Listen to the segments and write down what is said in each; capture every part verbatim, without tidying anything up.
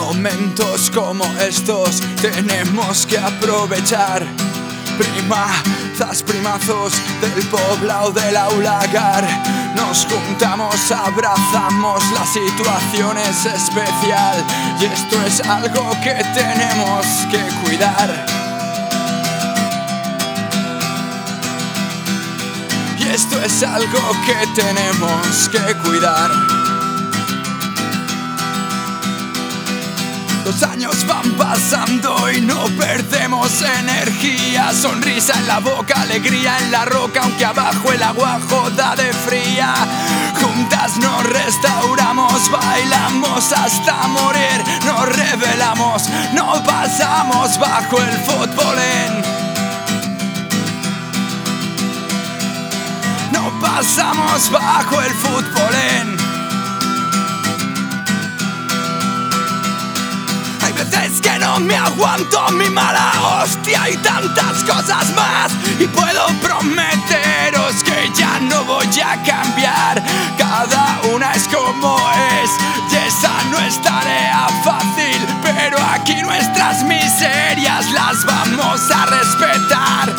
Momentos como estos tenemos que aprovechar. Primazas, primazos del poblado del Aulagar, nos juntamos, abrazamos, la situación es especial y esto es algo que tenemos que cuidar. Y esto es algo que tenemos que cuidar. Los años van pasando y no perdemos energía. Sonrisa en la boca, alegría en la roca, aunque abajo el agua joda de fría. Juntas nos restauramos, bailamos hasta morir. Nos rebelamos, no pasamos bajo el futbolín. No pasamos bajo el futbolín. Es que no me aguanto mi mala hostia y tantas cosas más. Y puedo prometeros que ya no voy a cambiar. Cada una es como es y esa no es tarea fácil. Pero aquí nuestras miserias las vamos a respetar.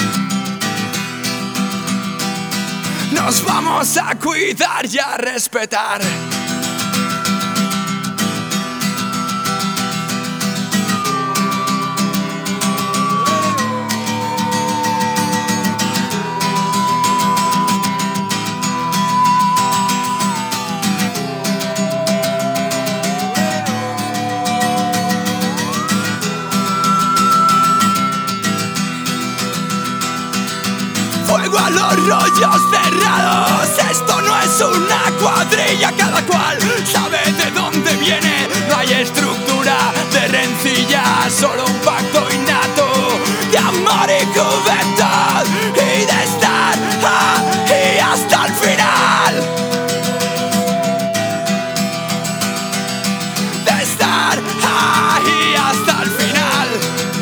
Nos vamos a cuidar y a respetar. Fuego a los rollos cerrados, esto no es una cuadrilla, cada cual sabe de dónde viene. No hay estructura de rencilla, solo un pacto innato de amor y juventud y de estar ahí hasta el final. De estar ahí hasta el final.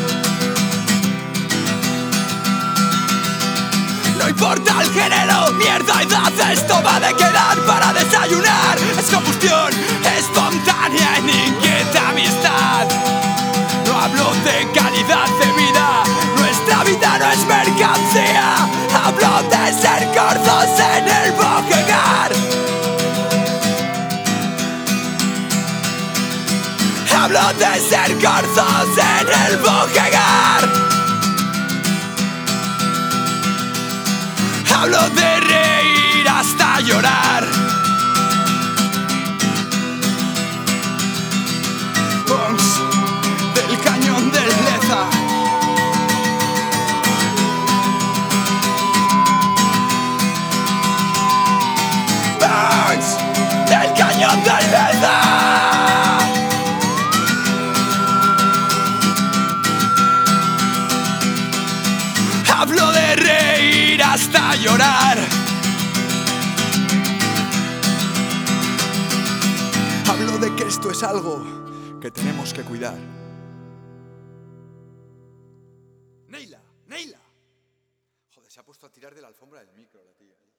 No importa el género, mierda, edad, esto va de quedar para desayunar. Es combustión espontánea en inquieta amistad. No hablo de calidad de vida, nuestra vida no es mercancía. Hablo de ser gordos en el boquegar. Hablo de ser gordos en el boquegar. Hablo de reír hasta llorar. Punks del cañón del Leza. Punks del cañón del Leza. Hablo de reír hasta llorar. Hablo de que esto es algo que tenemos que cuidar. Neila, Neila. Joder, se ha puesto a tirar de la alfombra del micro la tía.